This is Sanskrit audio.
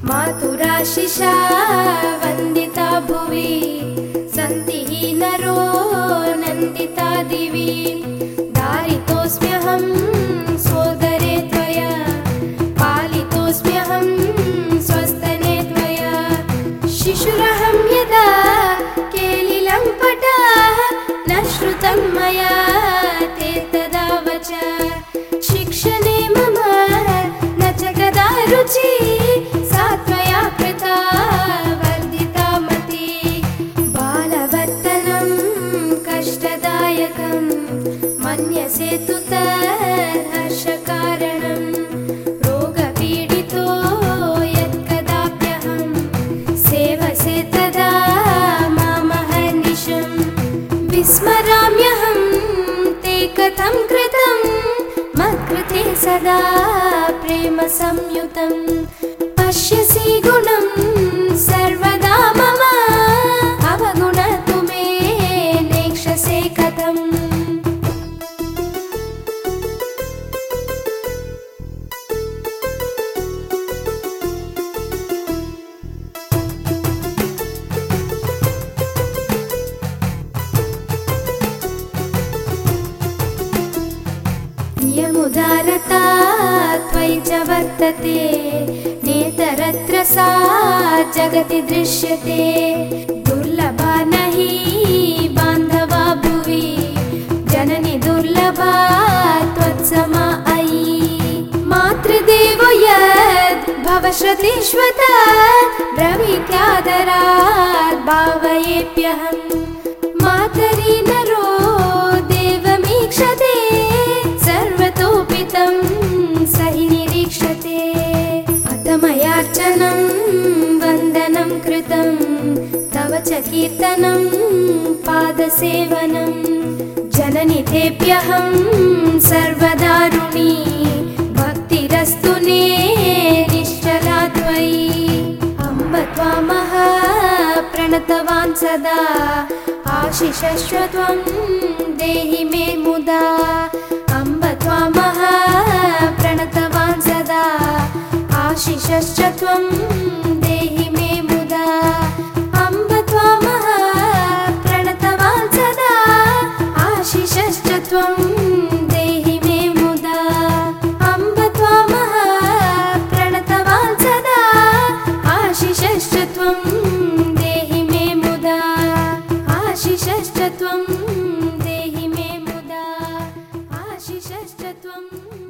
मातुराशिषा वन्दिता भुवि सन्ति हि नरो नन्दिता दिवि दारितोऽस्म्यहं सोदरे त्वया पालितोऽस्म्यहं स्वस्तने त्वया शिशुरहं यदा केलिलं पठाः न श्रुतं मया ते तदा वच शिक्षणे मम न च कदा रुचि सा त्वया कृता वर्धिता मति बालवर्तनं कष्टदायकं मन्यसे तु तद्हर्षकारणं रोगपीडितो यत्कदाप्यहं सेवसे तदा मामहर्निशं विस्मराम्यहं ते कथं कृतं मत्कृते सदा प्रेम संयुतं पश्यसि गुणं सर्वदा मम अवगुणतु मे नेक्षसे कथम् नियमुदारता त्वयि च वर्तते नेतरत्र सा जगति दृश्यते दुर्लभा न हि बान्धवा भुवि जननि दुर्लभा त्वत्समा अयि मातृदेवो यद् भवश्रुतिष्वता ब्रवीत्यादरात् भावयेऽप्यहं मातरि नरो देवमीक्षते सर्वतोपितं स हि निरीक्षते अथ मयार्चनं वन्दनं कृतं तव च कीर्तनं पादसेवनं जननि तेऽप्यहं सर्वदा ऋणी भक्तिरस्तु मे निश्चला त्वयि अम्ब त्वामः प्रणतवान् सदा आशिषस्व त्वं देहि मे मुदा अम्ब त्वामः प्रणतवान् सदा आशिषश्च त्वं देहि मे मुदा अम्ब त्वामः प्रणतवान् सदा आशिषश्च त्वं देहि मे मुदा अम्ब त्वामः प्रणतवान् सदा आशिषश्च त्वं देहि मे मुदा आशिषश्च त्वं देहि मे मुदा आशिषश्च त्वं